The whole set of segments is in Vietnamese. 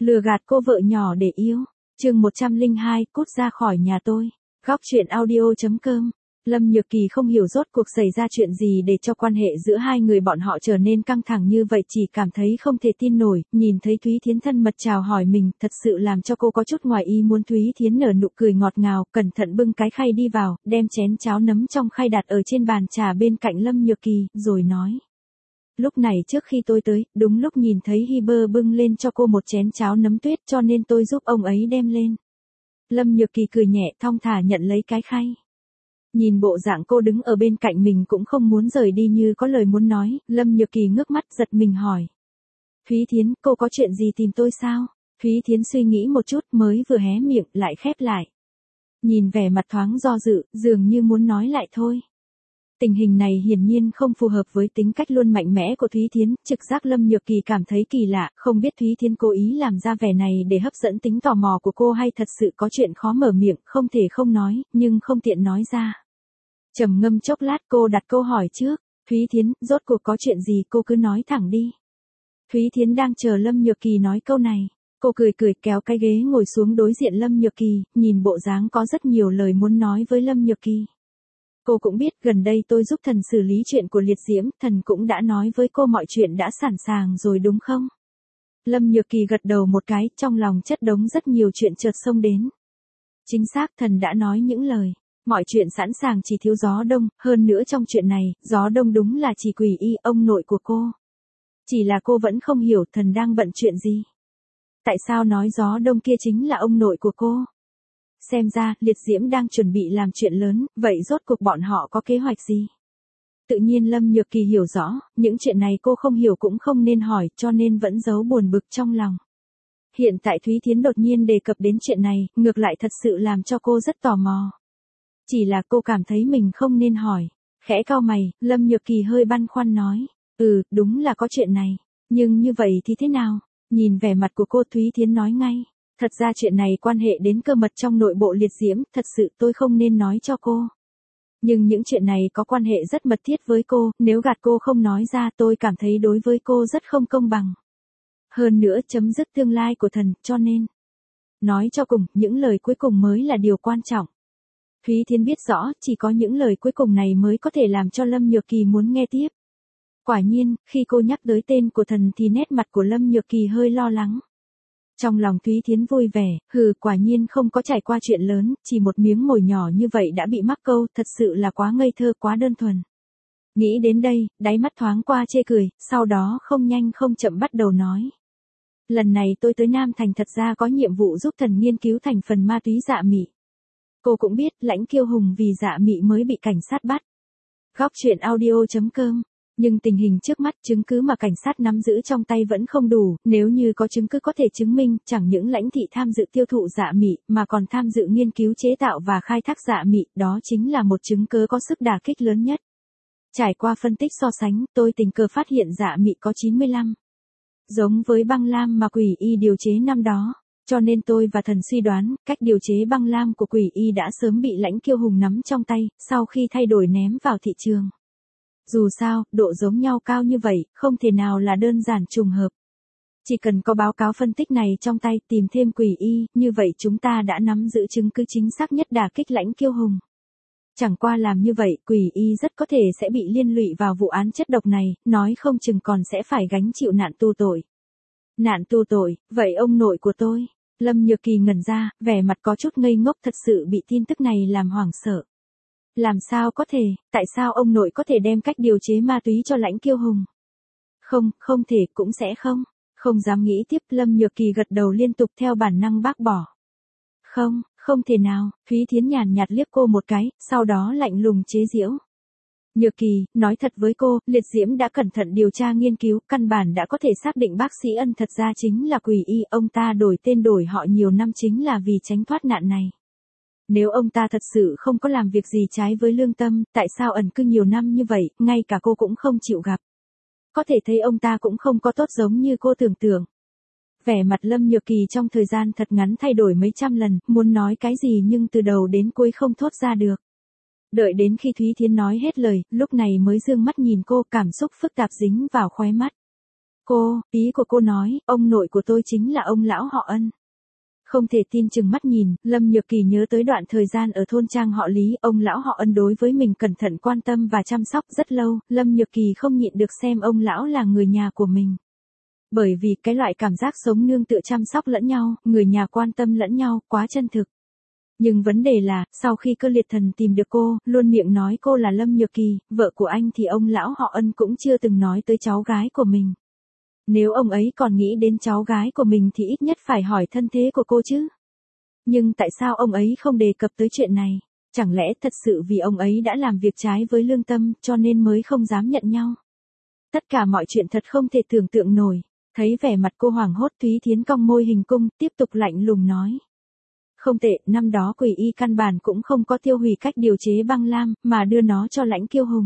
Lừa gạt cô vợ nhỏ để yêu. Chương 102, cút ra khỏi nhà tôi. Góc truyện audio.com. Lâm Nhược Kỳ không hiểu rốt cuộc xảy ra chuyện gì để cho quan hệ giữa hai người bọn họ trở nên căng thẳng như vậy, chỉ cảm thấy không thể tin nổi, nhìn thấy Thúy Thiến thân mật chào hỏi mình, thật sự làm cho cô có chút ngoài ý muốn. Thúy Thiến nở nụ cười ngọt ngào, cẩn thận bưng cái khay đi vào, đem chén cháo nấm trong khay đặt ở trên bàn trà bên cạnh Lâm Nhược Kỳ, rồi nói. Lúc này trước khi tôi tới, đúng lúc nhìn thấy Hiber bưng lên cho cô một chén cháo nấm tuyết, cho nên tôi giúp ông ấy đem lên. Lâm Nhược Kỳ cười nhẹ, thong thả nhận lấy cái khay. Nhìn bộ dạng cô đứng ở bên cạnh mình cũng không muốn rời đi như có lời muốn nói, Lâm Nhược Kỳ ngước mắt giật mình hỏi. Thúy Thiến, cô có chuyện gì tìm tôi sao? Thúy Thiến suy nghĩ một chút mới vừa hé miệng lại khép lại. Nhìn vẻ mặt thoáng do dự, dường như muốn nói lại thôi. Tình hình này hiển nhiên không phù hợp với tính cách luôn mạnh mẽ của Thúy Thiến, trực giác Lâm Nhược Kỳ cảm thấy kỳ lạ, không biết Thúy Thiến cố ý làm ra vẻ này để hấp dẫn tính tò mò của cô hay thật sự có chuyện khó mở miệng, không thể không nói, nhưng không tiện nói ra. Trầm ngâm chốc lát cô đặt câu hỏi trước, Thúy Thiến, rốt cuộc có chuyện gì cô cứ nói thẳng đi. Thúy Thiến đang chờ Lâm Nhược Kỳ nói câu này, cô cười cười kéo cái ghế ngồi xuống đối diện Lâm Nhược Kỳ, nhìn bộ dáng có rất nhiều lời muốn nói với Lâm Nhược Kỳ. Cô cũng biết gần đây tôi giúp thần xử lý chuyện của Liệt Diễm, thần cũng đã nói với cô mọi chuyện đã sẵn sàng rồi đúng không? Lâm Nhược Kỳ gật đầu một cái, trong lòng chất đống rất nhiều chuyện chợt xông đến. Chính xác, thần đã nói những lời. Mọi chuyện sẵn sàng chỉ thiếu Gió Đông, hơn nữa trong chuyện này, Gió Đông đúng là chỉ Quỷ Y, ông nội của cô. Chỉ là cô vẫn không hiểu thần đang bận chuyện gì. Tại sao nói Gió Đông kia chính là ông nội của cô? Xem ra, Liệt Diễm đang chuẩn bị làm chuyện lớn, vậy rốt cuộc bọn họ có kế hoạch gì? Tự nhiên Lâm Nhược Kỳ hiểu rõ, những chuyện này cô không hiểu cũng không nên hỏi, cho nên vẫn giấu buồn bực trong lòng. Hiện tại Thúy Thiến đột nhiên đề cập đến chuyện này, ngược lại thật sự làm cho cô rất tò mò. Chỉ là cô cảm thấy mình không nên hỏi. Khẽ cau mày, Lâm Nhược Kỳ hơi băn khoăn nói. Đúng là có chuyện này. Nhưng như vậy thì thế nào? Nhìn vẻ mặt của cô, Thúy Thiến nói ngay. Thật ra chuyện này quan hệ đến cơ mật trong nội bộ Liệt Diễm, thật sự tôi không nên nói cho cô. Nhưng những chuyện này có quan hệ rất mật thiết với cô, nếu gạt cô không nói ra tôi cảm thấy đối với cô rất không công bằng. Hơn nữa chấm dứt tương lai của thần, cho nên. Nói cho cùng, những lời cuối cùng mới là điều quan trọng. Thúy Thiến biết rõ, chỉ có những lời cuối cùng này mới có thể làm cho Lâm Nhược Kỳ muốn nghe tiếp. Quả nhiên, khi cô nhắc tới tên của thần thì nét mặt của Lâm Nhược Kỳ hơi lo lắng. Trong lòng Thúy Thiến vui vẻ, quả nhiên không có trải qua chuyện lớn, chỉ một miếng mồi nhỏ như vậy đã bị mắc câu, thật sự là quá ngây thơ, quá đơn thuần. Nghĩ đến đây, đáy mắt thoáng qua chê cười, sau đó không nhanh không chậm bắt đầu nói. Lần này tôi tới Nam Thành thật ra có nhiệm vụ giúp thần nghiên cứu thành phần ma túy dạ mị. Cô cũng biết, Lãnh Kiêu Hùng vì dạ mị mới bị cảnh sát bắt. Góc truyện audio.com. Nhưng tình hình trước mắt, chứng cứ mà cảnh sát nắm giữ trong tay vẫn không đủ, nếu như có chứng cứ có thể chứng minh, chẳng những Lãnh thị tham dự tiêu thụ dạ mị, mà còn tham dự nghiên cứu chế tạo và khai thác dạ mị, đó chính là một chứng cứ có sức đả kích lớn nhất. Trải qua phân tích so sánh, tôi tình cờ phát hiện dạ mị có 95. Giống với băng lam mà Quỷ Y điều chế năm đó. Cho nên tôi và thần suy đoán, cách điều chế băng lam của Quỷ Y đã sớm bị Lãnh Kiêu Hùng nắm trong tay, sau khi thay đổi ném vào thị trường. Dù sao, độ giống nhau cao như vậy, không thể nào là đơn giản trùng hợp. Chỉ cần có báo cáo phân tích này trong tay, tìm thêm Quỷ Y, như vậy chúng ta đã nắm giữ chứng cứ chính xác nhất đả kích Lãnh Kiêu Hùng. Chẳng qua làm như vậy, Quỷ Y rất có thể sẽ bị liên lụy vào vụ án chất độc này, nói không chừng còn sẽ phải gánh chịu nạn tù tội. Nạn tù tội, vậy ông nội của tôi? Lâm Nhược Kỳ ngẩn ra, vẻ mặt có chút ngây ngốc, thật sự bị tin tức này làm hoảng sợ. Làm sao có thể, tại sao ông nội có thể đem cách điều chế ma túy cho Lãnh Kiêu Hùng? Không thể, cũng sẽ không. Không dám nghĩ tiếp, Lâm Nhược Kỳ gật đầu liên tục theo bản năng bác bỏ. Không thể nào, Thúy Thiến nhàn nhạt liếc cô một cái, sau đó lạnh lùng chế giễu. Nhược Kỳ, nói thật với cô, Liệt Diễm đã cẩn thận điều tra nghiên cứu, căn bản đã có thể xác định bác sĩ Ân thật ra chính là Quỷ Y, ông ta đổi tên đổi họ nhiều năm chính là vì tránh thoát nạn này. Nếu ông ta thật sự không có làm việc gì trái với lương tâm, tại sao ẩn cư nhiều năm như vậy, ngay cả cô cũng không chịu gặp. Có thể thấy ông ta cũng không có tốt giống như cô tưởng tượng. Vẻ mặt Lâm Nhược Kỳ trong thời gian thật ngắn thay đổi mấy trăm lần, muốn nói cái gì nhưng từ đầu đến cuối không thốt ra được. Đợi đến khi Thúy Thiến nói hết lời, lúc này mới dương mắt nhìn cô, cảm xúc phức tạp dính vào khóe mắt. Ý của cô nói, ông nội của tôi chính là ông lão họ Ân. Không thể tin chừng mắt nhìn, Lâm Nhược Kỳ nhớ tới đoạn thời gian ở thôn trang họ Lý, ông lão họ Ân đối với mình cẩn thận quan tâm và chăm sóc rất lâu, Lâm Nhược Kỳ không nhịn được xem ông lão là người nhà của mình. Bởi vì cái loại cảm giác sống nương tựa chăm sóc lẫn nhau, người nhà quan tâm lẫn nhau, quá chân thực. Nhưng vấn đề là, sau khi Cơ Liệt Thần tìm được cô, luôn miệng nói cô là Lâm Nhược Kỳ, vợ của anh thì ông lão họ Ân cũng chưa từng nói tới cháu gái của mình. Nếu ông ấy còn nghĩ đến cháu gái của mình thì ít nhất phải hỏi thân thế của cô chứ. Nhưng tại sao ông ấy không đề cập tới chuyện này? Chẳng lẽ thật sự vì ông ấy đã làm việc trái với lương tâm cho nên mới không dám nhận nhau? Tất cả mọi chuyện thật không thể tưởng tượng nổi. Thấy vẻ mặt cô hoảng hốt, Thúy Thiến cong môi hình cung, tiếp tục lạnh lùng nói. Không tệ, năm đó Quỷ Y căn bản cũng không có tiêu hủy cách điều chế băng lam, mà đưa nó cho Lãnh Kiêu Hùng.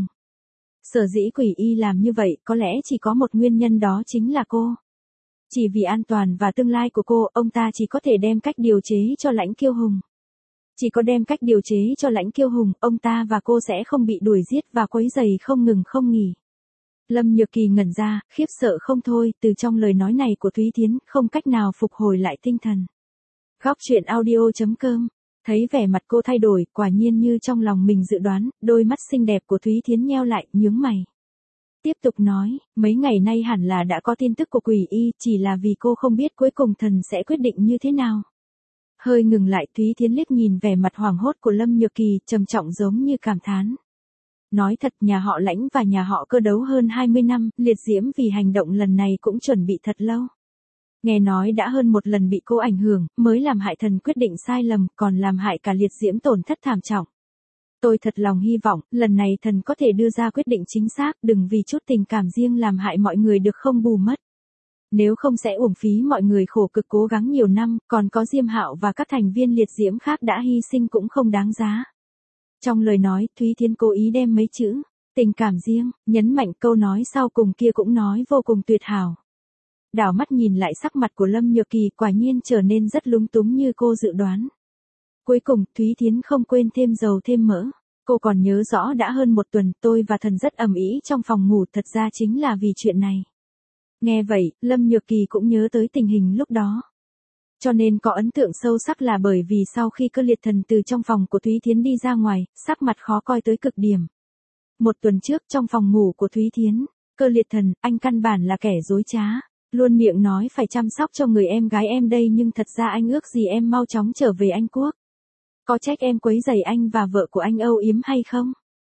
Sở dĩ Quỷ Y làm như vậy, có lẽ chỉ có một nguyên nhân, đó chính là cô. Chỉ vì an toàn và tương lai của cô, ông ta chỉ có thể đem cách điều chế cho Lãnh Kiêu Hùng. Chỉ có đem cách điều chế cho Lãnh Kiêu Hùng, ông ta và cô sẽ không bị đuổi giết và quấy rầy không ngừng không nghỉ. Lâm Nhược Kỳ ngẩn ra, khiếp sợ không thôi, từ trong lời nói này của Thúy Thiến, không cách nào phục hồi lại tinh thần. Góc truyện audio.com. Thấy vẻ mặt cô thay đổi, quả nhiên như trong lòng mình dự đoán, đôi mắt xinh đẹp của Thúy Thiến nheo lại, nhướng mày. Tiếp tục nói, mấy ngày nay hẳn là đã có tin tức của Quỷ Y, chỉ là vì cô không biết cuối cùng thần sẽ quyết định như thế nào. Hơi ngừng lại, Thúy Thiến liếc nhìn vẻ mặt hoảng hốt của Lâm Nhược Kỳ, trầm trọng giống như cảm thán. Nói thật, nhà họ Lãnh và nhà họ Cơ đấu hơn 20 năm, Liệt Diễm vì hành động lần này cũng chuẩn bị thật lâu. Nghe nói đã hơn một lần bị cô ảnh hưởng, mới làm hại thần quyết định sai lầm, còn làm hại cả Liệt Diễm tổn thất thảm trọng. Tôi thật lòng hy vọng, lần này thần có thể đưa ra quyết định chính xác, đừng vì chút tình cảm riêng làm hại mọi người được không bù mất. Nếu không sẽ uổng phí mọi người khổ cực cố gắng nhiều năm, còn có Diêm Hạo và các thành viên Liệt Diễm khác đã hy sinh cũng không đáng giá. Trong lời nói, Thúy Thiến cố ý đem mấy chữ, tình cảm riêng, nhấn mạnh câu nói sau cùng kia cũng nói vô cùng tuyệt hảo. Đảo mắt nhìn lại sắc mặt của Lâm Nhược Kỳ, quả nhiên trở nên rất lúng túng như cô dự đoán. Cuối cùng, Thúy Thiến không quên thêm dầu thêm mỡ. Cô còn nhớ rõ đã hơn một tuần, tôi và thần rất ầm ĩ trong phòng ngủ, thật ra chính là vì chuyện này. Nghe vậy, Lâm Nhược Kỳ cũng nhớ tới tình hình lúc đó. Cho nên có ấn tượng sâu sắc là bởi vì sau khi Cơ Liệt Thần từ trong phòng của Thúy Thiến đi ra ngoài, sắc mặt khó coi tới cực điểm. Một tuần trước trong phòng ngủ của Thúy Thiến, Cơ Liệt Thần, anh căn bản là kẻ dối trá. Luôn miệng nói phải chăm sóc cho người em gái em đây, nhưng thật ra anh ước gì em mau chóng trở về Anh Quốc. Có trách em quấy rầy anh và vợ của anh âu yếm hay không?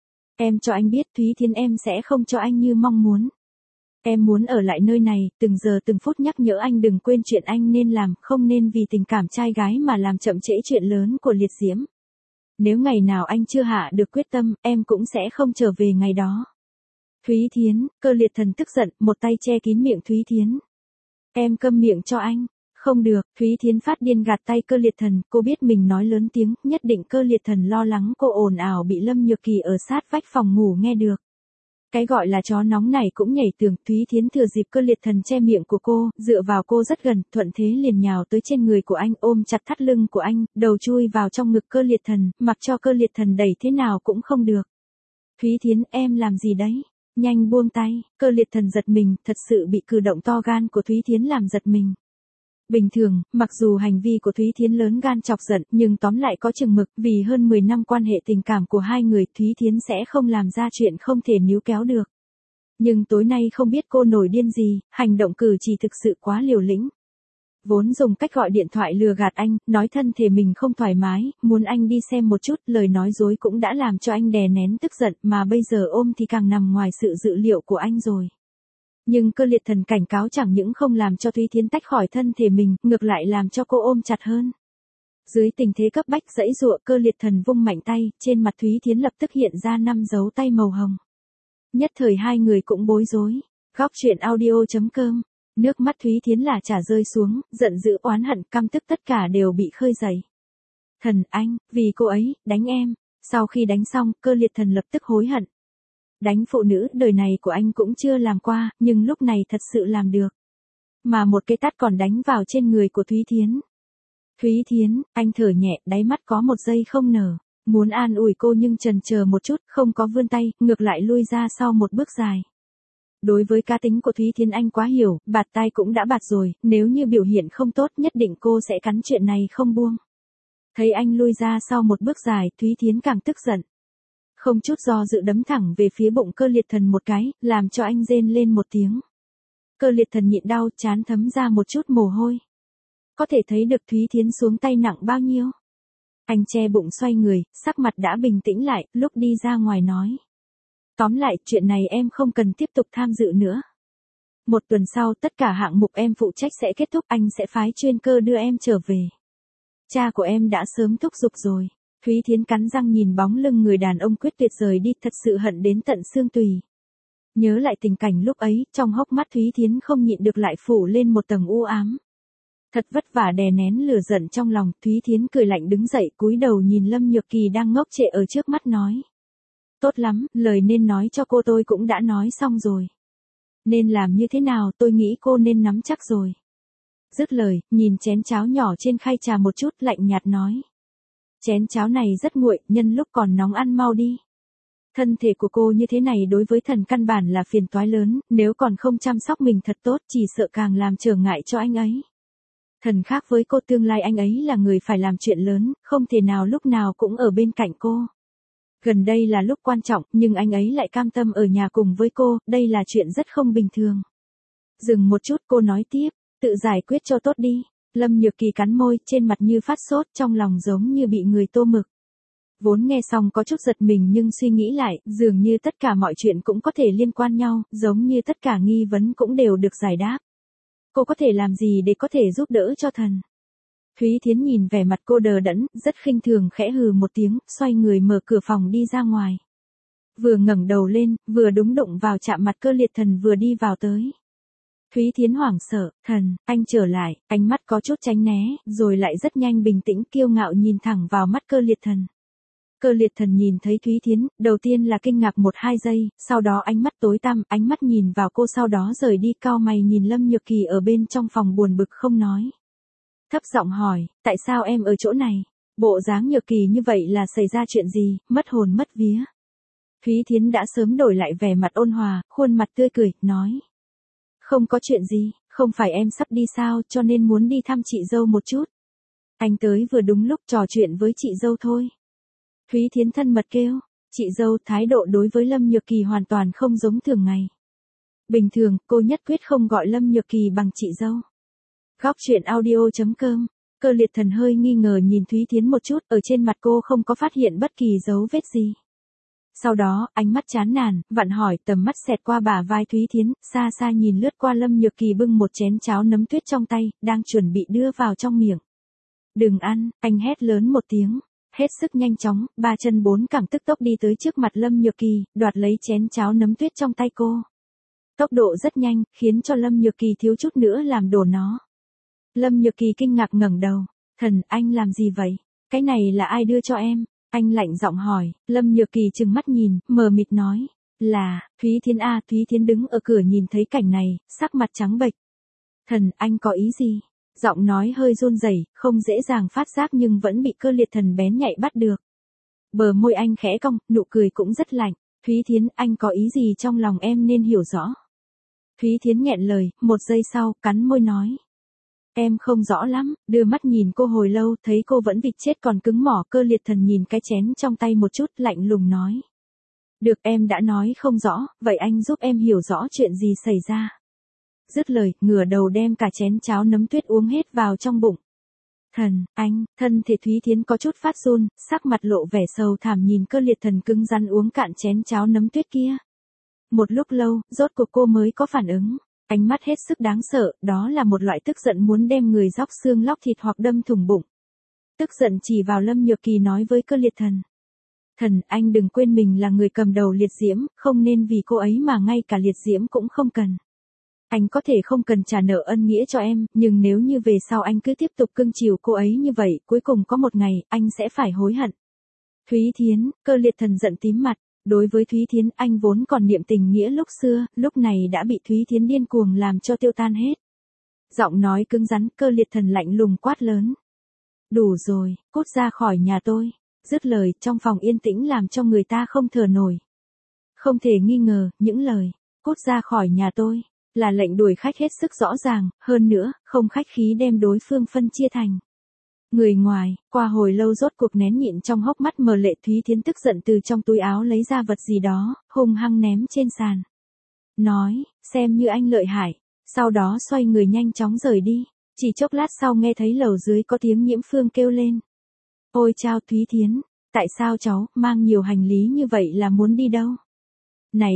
Em cho anh biết Thúy Thiến em sẽ không cho anh như mong muốn. Em muốn ở lại nơi này, từng giờ từng phút nhắc nhở anh đừng quên chuyện anh nên làm, không nên vì tình cảm trai gái mà làm chậm trễ chuyện lớn của Liệt Diễm. Nếu ngày nào anh chưa hạ được quyết tâm, em cũng sẽ không trở về ngày đó. Thúy Thiến, Cơ Liệt Thần tức giận, một tay che kín miệng Thúy Thiến. Em câm miệng cho anh. Không được, Thúy Thiến phát điên gạt tay Cơ Liệt Thần, cô biết mình nói lớn tiếng, nhất định Cơ Liệt Thần lo lắng cô ồn ào bị Lâm Nhược Kỳ ở sát vách phòng ngủ nghe được. Cái gọi là chó nóng này cũng nhảy tường, Thúy Thiến thừa dịp Cơ Liệt Thần che miệng của cô, dựa vào cô rất gần, thuận thế liền nhào tới trên người của anh, ôm chặt thắt lưng của anh, đầu chui vào trong ngực Cơ Liệt Thần, mặc cho Cơ Liệt Thần đẩy thế nào cũng không được. Thúy Thiến, em làm gì đấy? Nhanh buông tay. Cơ Liệt Thần giật mình, thật sự bị cử động to gan của Thúy Thiến làm giật mình. Bình thường, mặc dù hành vi của Thúy Thiến lớn gan chọc giận, nhưng tóm lại có chừng mực, vì hơn 10 năm quan hệ tình cảm của hai người, Thúy Thiến sẽ không làm ra chuyện không thể níu kéo được. Nhưng tối nay không biết cô nổi điên gì, hành động cử chỉ thực sự quá liều lĩnh. Vốn dùng cách gọi điện thoại lừa gạt anh, nói thân thể mình không thoải mái, muốn anh đi xem một chút, lời nói dối cũng đã làm cho anh đè nén tức giận, mà bây giờ ôm thì càng nằm ngoài sự dự liệu của anh rồi. Nhưng Cơ Liệt Thần cảnh cáo chẳng những không làm cho Thúy Thiến tách khỏi thân thể mình, ngược lại làm cho cô ôm chặt hơn. Dưới tình thế cấp bách giãy giụa, Cơ Liệt Thần vung mạnh tay, trên mặt Thúy Thiến lập tức hiện ra 5 dấu tay màu hồng. Nhất thời hai người cũng bối rối. Góc truyện audio.com. Nước mắt Thúy Thiến là chả rơi xuống, giận dữ oán hận căm tức tất cả đều bị khơi dậy. Thần, anh, vì cô ấy, đánh em. Sau khi đánh xong, Cơ Liệt Thần lập tức hối hận. Đánh phụ nữ đời này của anh cũng chưa làm qua, nhưng lúc này thật sự làm được. Mà một cái tát còn đánh vào trên người của Thúy Thiến. Thúy Thiến, anh thở nhẹ, đáy mắt có một giây không nở. Muốn an ủi cô nhưng chần chờ một chút, không có vươn tay, ngược lại lui ra sau một bước dài. Đối với cá tính của Thúy Thiến anh quá hiểu, bạt tai cũng đã bạt rồi, nếu như biểu hiện không tốt nhất định cô sẽ cắn chuyện này không buông. Thấy anh lui ra sau một bước dài, Thúy Thiến càng tức giận. Không chút do dự đấm thẳng về phía bụng Cơ Liệt Thần một cái, làm cho anh rên lên một tiếng. Cơ Liệt Thần nhịn đau, trán thấm ra một chút mồ hôi. Có thể thấy được Thúy Thiến xuống tay nặng bao nhiêu. Anh che bụng xoay người, sắc mặt đã bình tĩnh lại, lúc đi ra ngoài nói. Tóm lại, chuyện này em không cần tiếp tục tham dự nữa. Một tuần sau tất cả hạng mục em phụ trách sẽ kết thúc, anh sẽ phái chuyên cơ đưa em trở về. Cha của em đã sớm thúc giục rồi. Thúy Thiến cắn răng nhìn bóng lưng người đàn ông quyết tuyệt rời đi, thật sự hận đến tận xương tùy. Nhớ lại tình cảnh lúc ấy, trong hốc mắt Thúy Thiến không nhịn được lại phủ lên một tầng u ám. Thật vất vả đè nén lửa giận trong lòng, Thúy Thiến cười lạnh đứng dậy cúi đầu nhìn Lâm Nhược Kỳ đang ngốc trệ ở trước mắt nói. Tốt lắm, lời nên nói cho cô tôi cũng đã nói xong rồi. Nên làm như thế nào tôi nghĩ cô nên nắm chắc rồi. Dứt lời, nhìn chén cháo nhỏ trên khay trà một chút lạnh nhạt nói. Chén cháo này rất nguội, nhân lúc còn nóng ăn mau đi. Thân thể của cô như thế này đối với thần căn bản là phiền toái lớn, nếu còn không chăm sóc mình thật tốt chỉ sợ càng làm trở ngại cho anh ấy. Thần khác với cô, tương lai anh ấy là người phải làm chuyện lớn, không thể nào lúc nào cũng ở bên cạnh cô. Gần đây là lúc quan trọng, nhưng anh ấy lại cam tâm ở nhà cùng với cô, đây là chuyện rất không bình thường. Dừng một chút cô nói tiếp, tự giải quyết cho tốt đi. Lâm Nhược Kỳ cắn môi, trên mặt như phát sốt, trong lòng giống như bị người tô mực. Vốn nghe xong có chút giật mình nhưng suy nghĩ lại, dường như tất cả mọi chuyện cũng có thể liên quan nhau, giống như tất cả nghi vấn cũng đều được giải đáp. Cô có thể làm gì để có thể giúp đỡ cho thần? Thúy Thiến nhìn vẻ mặt cô đờ đẫn, rất khinh thường khẽ hừ một tiếng, xoay người mở cửa phòng đi ra ngoài. Vừa ngẩng đầu lên, vừa đúng đụng vào chạm mặt Cơ Liệt Thần vừa đi vào tới. Thúy Thiến hoảng sợ, thần, anh trở lại, ánh mắt có chút tránh né, rồi lại rất nhanh bình tĩnh kiêu ngạo nhìn thẳng vào mắt Cơ Liệt Thần. Cơ Liệt Thần nhìn thấy Thúy Thiến, đầu tiên là kinh ngạc 1-2 giây, sau đó ánh mắt tối tăm, ánh mắt nhìn vào cô sau đó rời đi, cau mày nhìn Lâm Nhược Kỳ ở bên trong phòng buồn bực không nói. Thấp giọng hỏi, tại sao em ở chỗ này? Bộ dáng Nhược Kỳ như vậy là xảy ra chuyện gì, mất hồn mất vía. Thúy Thiến đã sớm đổi lại vẻ mặt ôn hòa, khuôn mặt tươi cười, nói. Không có chuyện gì, không phải em sắp đi sao cho nên muốn đi thăm chị dâu một chút. Anh tới vừa đúng lúc trò chuyện với chị dâu thôi. Thúy Thiến thân mật kêu, chị dâu, thái độ đối với Lâm Nhược Kỳ hoàn toàn không giống thường ngày. Bình thường, cô nhất quyết không gọi Lâm Nhược Kỳ bằng chị dâu. Góc truyện audio.com, Cơ Liệt Thần hơi nghi ngờ nhìn Thúy Thiến một chút, ở trên mặt cô không có phát hiện bất kỳ dấu vết gì. Sau đó, ánh mắt chán nản, vặn hỏi, tầm mắt xẹt qua bả vai Thúy Thiến, xa xa nhìn lướt qua Lâm Nhược Kỳ bưng một chén cháo nấm tuyết trong tay, đang chuẩn bị đưa vào trong miệng. Đừng ăn, anh hét lớn một tiếng. Hết sức nhanh chóng, 3 chân 4 cẳng tức tốc đi tới trước mặt Lâm Nhược Kỳ, đoạt lấy chén cháo nấm tuyết trong tay cô. Tốc độ rất nhanh, khiến cho Lâm Nhược Kỳ thiếu chút nữa làm đổ nó. Lâm Nhược Kỳ kinh ngạc ngẩng đầu. Thần, anh làm gì vậy? Cái này là ai đưa cho em? Anh lạnh giọng hỏi. Lâm Nhược Kỳ trừng mắt nhìn, mờ mịt nói. Là, Thúy Thiến a. Thúy Thiến đứng ở cửa nhìn thấy cảnh này, sắc mặt trắng bệch. Thần, anh có ý gì? Giọng nói hơi run rẩy, không dễ dàng phát giác nhưng vẫn bị Cơ Liệt Thần bén nhạy bắt được. Bờ môi anh khẽ cong, nụ cười cũng rất lạnh. Thúy Thiến, anh có ý gì trong lòng em nên hiểu rõ. Thúy Thiến nghẹn lời, một giây sau, cắn môi nói. Em không rõ lắm, đưa mắt nhìn cô hồi lâu, thấy cô vẫn vịt chết còn cứng mỏ. Cơ Liệt Thần nhìn cái chén trong tay một chút, lạnh lùng nói. Được, em đã nói không rõ, vậy anh giúp em hiểu rõ chuyện gì xảy ra. Dứt lời, ngửa đầu đem cả chén cháo nấm tuyết uống hết vào trong bụng. Thần, anh, thân thể Thúy Thiến có chút phát run, sắc mặt lộ vẻ sầu thảm nhìn Cơ Liệt Thần cứng rắn uống cạn chén cháo nấm tuyết kia. Một lúc lâu, rốt cuộc cô mới có phản ứng. Ánh mắt hết sức đáng sợ, đó là một loại tức giận muốn đem người róc xương lóc thịt hoặc đâm thủng bụng. Tức giận chỉ vào Lâm Nhược Kỳ nói với Cơ Liệt Thần. Thần, anh đừng quên mình là người cầm đầu liệt diễm, không nên vì cô ấy mà ngay cả liệt diễm cũng không cần. Anh có thể không cần trả nợ ân nghĩa cho em, nhưng nếu như về sau anh cứ tiếp tục cưng chiều cô ấy như vậy, cuối cùng có một ngày, anh sẽ phải hối hận. Thúy Thiến, Cơ Liệt Thần giận tím mặt. Đối với Thúy Thiến, anh vốn còn niệm tình nghĩa lúc xưa, lúc này đã bị Thúy Thiến điên cuồng làm cho tiêu tan hết. Giọng nói cứng rắn, Cơ Liệt Thần lạnh lùng quát lớn. Đủ rồi, cút ra khỏi nhà tôi. Dứt lời, trong phòng yên tĩnh làm cho người ta không thở nổi. Không thể nghi ngờ, những lời cút ra khỏi nhà tôi. Là lệnh đuổi khách hết sức rõ ràng, hơn nữa, không khách khí đem đối phương phân chia thành người ngoài. Qua hồi lâu rốt cuộc nén nhịn trong hốc mắt mờ lệ, Thúy Thiến tức giận từ trong túi áo lấy ra vật gì đó, hung hăng ném trên sàn. Nói, xem như anh lợi hại. Sau đó xoay người nhanh chóng rời đi. Chỉ chốc lát sau nghe thấy lầu dưới có tiếng Nhiễm Phương kêu lên. Ôi chao Thúy Thiến, tại sao cháu mang nhiều hành lý như vậy là muốn đi đâu? Này,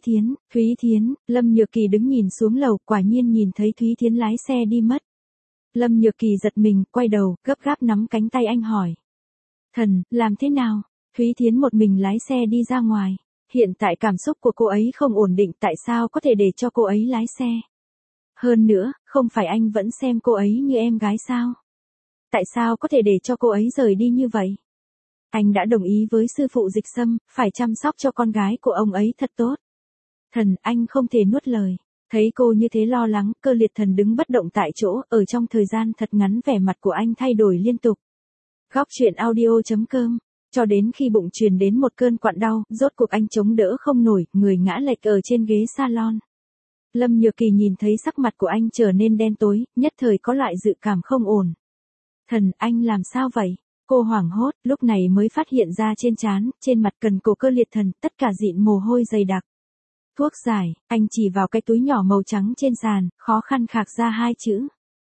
Thúy Thiến, Lâm Nhược Kỳ đứng nhìn xuống lầu, quả nhiên nhìn thấy Thúy Thiến lái xe đi mất. Lâm Nhược Kỳ giật mình, quay đầu, gấp gáp nắm cánh tay anh hỏi. Thần, làm thế nào? Thúy Thiến một mình lái xe đi ra ngoài. Hiện tại cảm xúc của cô ấy không ổn định, tại sao có thể để cho cô ấy lái xe? Hơn nữa, không phải anh vẫn xem cô ấy như em gái sao? Tại sao có thể để cho cô ấy rời đi như vậy? Anh đã đồng ý với sư phụ Dịch Sâm, phải chăm sóc cho con gái của ông ấy thật tốt. Thần, anh không thể nuốt lời. Thấy cô như thế lo lắng, Cơ Liệt Thần đứng bất động tại chỗ, ở trong thời gian thật ngắn vẻ mặt của anh thay đổi liên tục. Góc truyện audio.com. Cho đến khi bụng truyền đến một cơn quặn đau, rốt cuộc anh chống đỡ không nổi, người ngã lệch ở trên ghế salon. Lâm Nhược Kỳ nhìn thấy sắc mặt của anh trở nên đen tối, nhất thời có loại dự cảm không ổn. Thần, anh làm sao vậy? Cô hoảng hốt, lúc này mới phát hiện ra trên trán, trên mặt cần cổ Cơ Liệt Thần, tất cả dịn mồ hôi dày đặc. Thuốc giải, anh chỉ vào cái túi nhỏ màu trắng trên sàn, khó khăn khạc ra hai chữ.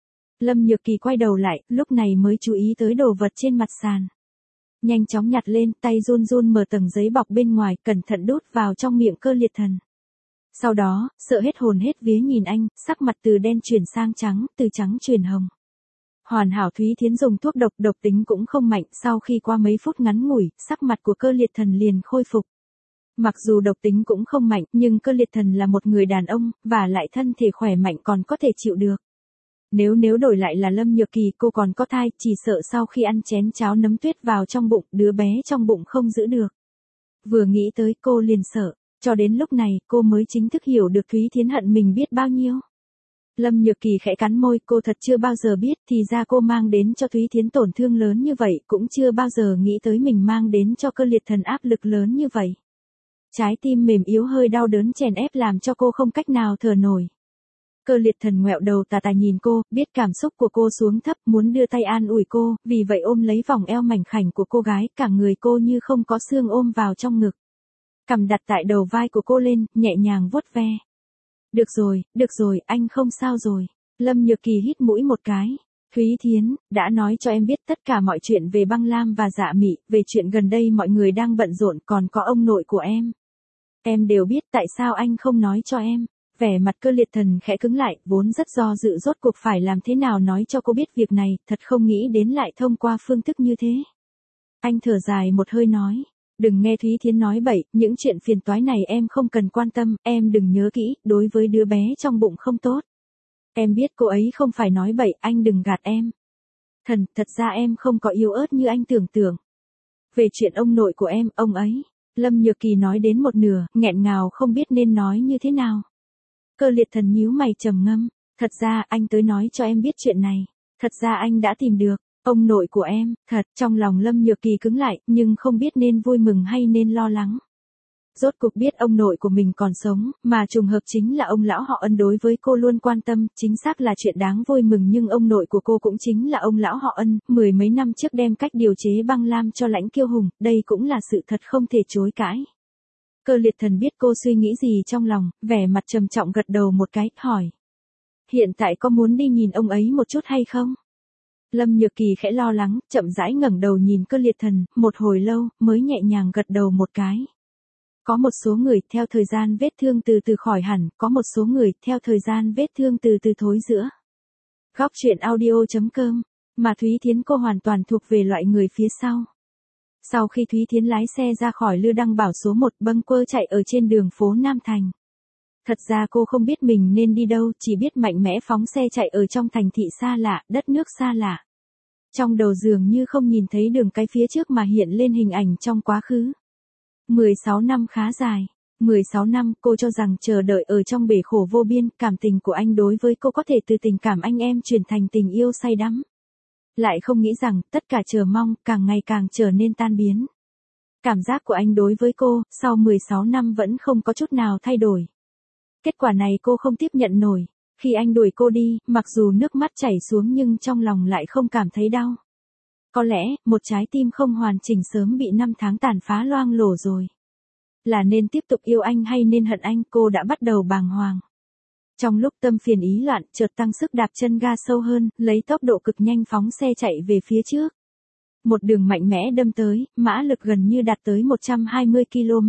Lâm Nhược Kỳ quay đầu lại, lúc này mới chú ý tới đồ vật trên mặt sàn. Nhanh chóng nhặt lên, tay run run mở tầng giấy bọc bên ngoài, cẩn thận đút vào trong miệng Cơ Liệt Thần. Sau đó, sợ hết hồn hết vía nhìn anh, sắc mặt từ đen chuyển sang trắng, từ trắng chuyển hồng. Hoàn hảo. Thúy Thiến dùng thuốc độc, độc tính cũng không mạnh, sau khi qua mấy phút ngắn ngủi, sắc mặt của Cơ Liệt Thần liền khôi phục. Mặc dù độc tính cũng không mạnh, nhưng Cơ Liệt Thần là một người đàn ông, và lại thân thể khỏe mạnh còn có thể chịu được. Nếu đổi lại là Lâm Nhược Kỳ, cô còn có thai, chỉ sợ sau khi ăn chén cháo nấm tuyết vào trong bụng, đứa bé trong bụng không giữ được. Vừa nghĩ tới cô liền sợ, cho đến lúc này cô mới chính thức hiểu được Thúy Thiến hận mình biết bao nhiêu. Lâm Nhược Kỳ khẽ cắn môi, cô thật chưa bao giờ biết, thì ra cô mang đến cho Thúy Thiến tổn thương lớn như vậy, cũng chưa bao giờ nghĩ tới mình mang đến cho Cơ Liệt Thần áp lực lớn như vậy. Trái tim mềm yếu hơi đau đớn chèn ép làm cho cô không cách nào thở nổi. Cơ Liệt Thần ngoẹo đầu tà tà nhìn cô, biết cảm xúc của cô xuống thấp, muốn đưa tay an ủi cô, vì vậy ôm lấy vòng eo mảnh khảnh của cô gái, cả người cô như không có xương ôm vào trong ngực. Cằm đặt tại đầu vai của cô lên, nhẹ nhàng vuốt ve. Được rồi, anh không sao rồi. Lâm Nhược Kỳ hít mũi một cái. Thúy Thiến, đã nói cho em biết tất cả mọi chuyện về Băng Lam và Dạ Mị, về chuyện gần đây mọi người đang bận rộn, còn có ông nội của em. Em đều biết, tại sao anh không nói cho em? Vẻ mặt Cơ Liệt Thần khẽ cứng lại, vốn rất do dự rốt cuộc phải làm thế nào nói cho cô biết việc này, thật không nghĩ đến lại thông qua phương thức như thế. Anh thở dài một hơi nói. Đừng nghe Thúy Thiến nói bậy, những chuyện phiền toái này em không cần quan tâm, em đừng nhớ kỹ, đối với đứa bé trong bụng không tốt. Em biết cô ấy không phải nói bậy, anh đừng gạt em. Thần, thật ra em không có yếu ớt như anh tưởng tượng. Về chuyện ông nội của em, ông ấy. Lâm Nhược Kỳ nói đến một nửa, nghẹn ngào không biết nên nói như thế nào. Cơ Liệt Thần nhíu mày trầm ngâm. Thật ra anh tới nói cho em biết chuyện này. Thật ra anh đã tìm được. Ông nội của em, thật, trong lòng Lâm Nhược Kỳ cứng lại, nhưng không biết nên vui mừng hay nên lo lắng. Rốt cuộc biết ông nội của mình còn sống, mà trùng hợp chính là ông lão họ Ân đối với cô luôn quan tâm, chính xác là chuyện đáng vui mừng, nhưng ông nội của cô cũng chính là ông lão họ Ân, mười mấy năm trước đem cách điều chế Băng Lam cho Lãnh Kiêu Hùng, đây cũng là sự thật không thể chối cãi. Cơ Liệt Thần biết cô suy nghĩ gì trong lòng, vẻ mặt trầm trọng gật đầu một cái, hỏi. Hiện tại có muốn đi nhìn ông ấy một chút hay không? Lâm Nhược Kỳ khẽ lo lắng, chậm rãi ngẩng đầu nhìn Cơ Liệt Thần, một hồi lâu, mới nhẹ nhàng gật đầu một cái. Có một số người theo thời gian vết thương từ từ khỏi hẳn, có một số người theo thời gian vết thương từ từ thối rữa. Góc truyện audio.com, mà Thúy Thiến cô hoàn toàn thuộc về loại người phía sau. Sau khi Thúy Thiến lái xe ra khỏi Lư Đăng Bảo số 1 bâng quơ chạy ở trên đường phố Nam Thành. Thật ra cô không biết mình nên đi đâu, chỉ biết mạnh mẽ phóng xe chạy ở trong thành thị xa lạ, đất nước xa lạ. Trong đầu dường như không nhìn thấy đường cái phía trước mà hiện lên hình ảnh trong quá khứ. 16 năm khá dài. 16 năm, cô cho rằng chờ đợi ở trong bể khổ vô biên, cảm tình của anh đối với cô có thể từ tình cảm anh em chuyển thành tình yêu say đắm. Lại không nghĩ rằng, tất cả chờ mong, càng ngày càng trở nên tan biến. Cảm giác của anh đối với cô, sau 16 năm vẫn không có chút nào thay đổi. Kết quả này cô không tiếp nhận nổi. Khi anh đuổi cô đi, mặc dù nước mắt chảy xuống nhưng trong lòng lại không cảm thấy đau. Có lẽ, một trái tim không hoàn chỉnh sớm bị 5 tháng tàn phá loang lổ rồi. Là nên tiếp tục yêu anh hay nên hận anh, cô đã bắt đầu bàng hoàng. Trong lúc tâm phiền ý loạn, chợt tăng sức đạp chân ga sâu hơn, lấy tốc độ cực nhanh phóng xe chạy về phía trước. Một đường mạnh mẽ đâm tới, mã lực gần như đạt tới 120 km.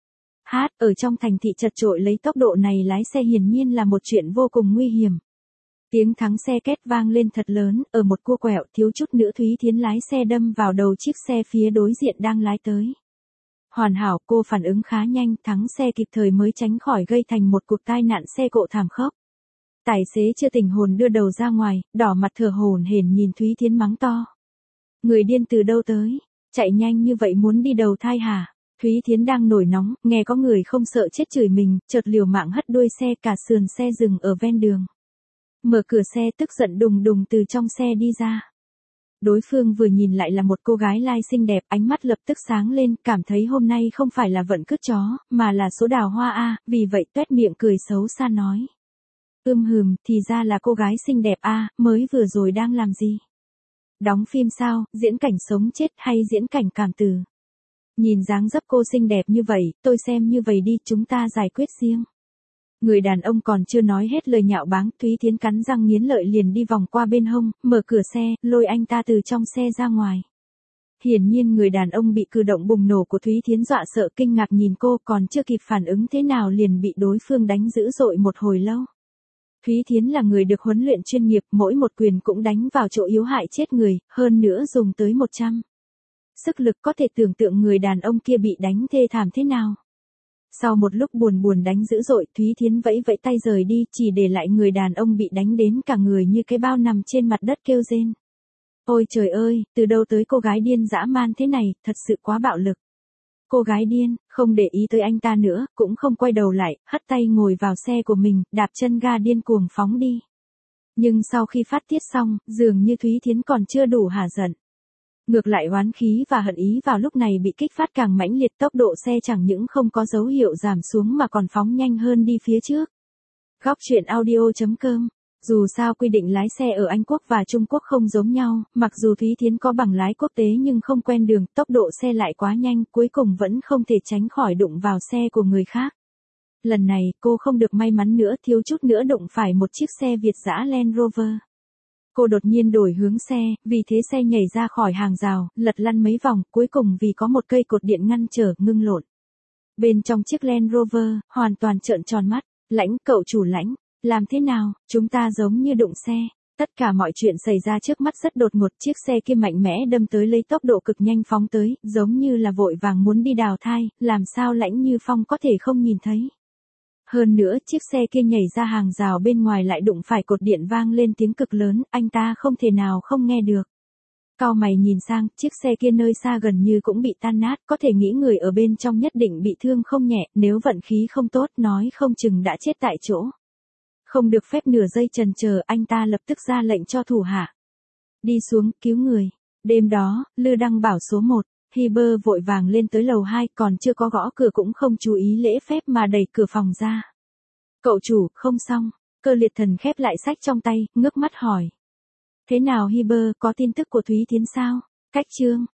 Ở trong thành thị chật chội lấy tốc độ này lái xe hiển nhiên là một chuyện vô cùng nguy hiểm. Tiếng thắng xe két vang lên thật lớn, ở một cua quẹo thiếu chút nữa Thúy Thiến lái xe đâm vào đầu chiếc xe phía đối diện đang lái tới. Hoàn hảo, cô phản ứng khá nhanh, thắng xe kịp thời mới tránh khỏi gây thành một cuộc tai nạn xe cộ thảm khốc. Tài xế chưa tỉnh hồn đưa đầu ra ngoài, đỏ mặt thở hổn hển nhìn Thúy Thiến mắng to. Người điên từ đâu tới, chạy nhanh như vậy muốn đi đầu thai hả? Thúy Thiến đang nổi nóng, nghe có người không sợ chết chửi mình, chợt liều mạng hất đuôi xe cả sườn xe dừng ở ven đường. Mở cửa xe tức giận đùng đùng từ trong xe đi ra. Đối phương vừa nhìn lại là một cô gái lai xinh đẹp, ánh mắt lập tức sáng lên, cảm thấy hôm nay không phải là vận cứt chó, mà là số đào hoa a, vì vậy tuét miệng cười xấu xa nói. Thì ra là cô gái xinh đẹp a, mới vừa rồi đang làm gì? Đóng phim sao, diễn cảnh sống chết hay diễn cảnh cảm tử? Nhìn dáng dấp cô xinh đẹp như vậy, tôi xem như vậy đi, chúng ta giải quyết riêng. Người đàn ông còn chưa nói hết lời nhạo báng, Thúy Thiến cắn răng nghiến lợi liền đi vòng qua bên hông, mở cửa xe, lôi anh ta từ trong xe ra ngoài. Hiển nhiên người đàn ông bị cử động bùng nổ của Thúy Thiến dọa sợ kinh ngạc nhìn cô, còn chưa kịp phản ứng thế nào liền bị đối phương đánh dữ dội một hồi lâu. Thúy Thiến là người được huấn luyện chuyên nghiệp, mỗi một quyền cũng đánh vào chỗ yếu hại chết người, hơn nữa dùng tới 100. Sức lực có thể tưởng tượng người đàn ông kia bị đánh thê thảm thế nào. Sau một lúc buồn đánh dữ dội, Thúy Thiến vẫy vẫy tay rời đi, chỉ để lại người đàn ông bị đánh đến cả người như cái bao nằm trên mặt đất kêu rên. Ôi trời ơi, từ đâu tới cô gái điên dã man thế này, thật sự quá bạo lực. Cô gái điên, không để ý tới anh ta nữa, cũng không quay đầu lại, hất tay ngồi vào xe của mình, đạp chân ga điên cuồng phóng đi. Nhưng sau khi phát tiết xong, dường như Thúy Thiến còn chưa đủ hả giận. Ngược lại oán khí và hận ý vào lúc này bị kích phát càng mãnh liệt, tốc độ xe chẳng những không có dấu hiệu giảm xuống mà còn phóng nhanh hơn đi phía trước. Góc truyện audio.com. Dù sao quy định lái xe ở Anh Quốc và Trung Quốc không giống nhau, mặc dù Thúy Thiến có bằng lái quốc tế nhưng không quen đường, tốc độ xe lại quá nhanh, cuối cùng vẫn không thể tránh khỏi đụng vào xe của người khác. Lần này, cô không được may mắn nữa, thiếu chút nữa đụng phải một chiếc xe Việt dã Land Rover. Cô đột nhiên đổi hướng xe, vì thế xe nhảy ra khỏi hàng rào, lật lăn mấy vòng, cuối cùng vì có một cây cột điện ngăn trở, ngưng lộn. Bên trong chiếc Land Rover, hoàn toàn trợn tròn mắt, Lãnh, cậu chủ Lãnh, làm thế nào, chúng ta giống như đụng xe. Tất cả mọi chuyện xảy ra trước mắt rất đột ngột, chiếc xe kia mạnh mẽ đâm tới lấy tốc độ cực nhanh phóng tới, giống như là vội vàng muốn đi đào thai, làm sao Lãnh Như Phong có thể không nhìn thấy. Hơn nữa, chiếc xe kia nhảy ra hàng rào bên ngoài lại đụng phải cột điện vang lên tiếng cực lớn, anh ta không thể nào không nghe được. Cau mày nhìn sang, chiếc xe kia nơi xa gần như cũng bị tan nát, có thể nghĩ người ở bên trong nhất định bị thương không nhẹ, nếu vận khí không tốt nói không chừng đã chết tại chỗ. Không được phép nửa giây chần chờ, anh ta lập tức ra lệnh cho thủ hạ. Đi xuống, cứu người. Đêm đó, Lư Đăng Bảo số 1. Hiber vội vàng lên tới lầu 2, còn chưa có gõ cửa cũng không chú ý lễ phép mà đẩy cửa phòng ra. Cậu chủ, không xong. Cơ Liệt Thần khép lại sách trong tay, ngước mắt hỏi. Thế nào Hiber, có tin tức của Thúy Thiến sao? Cách chương.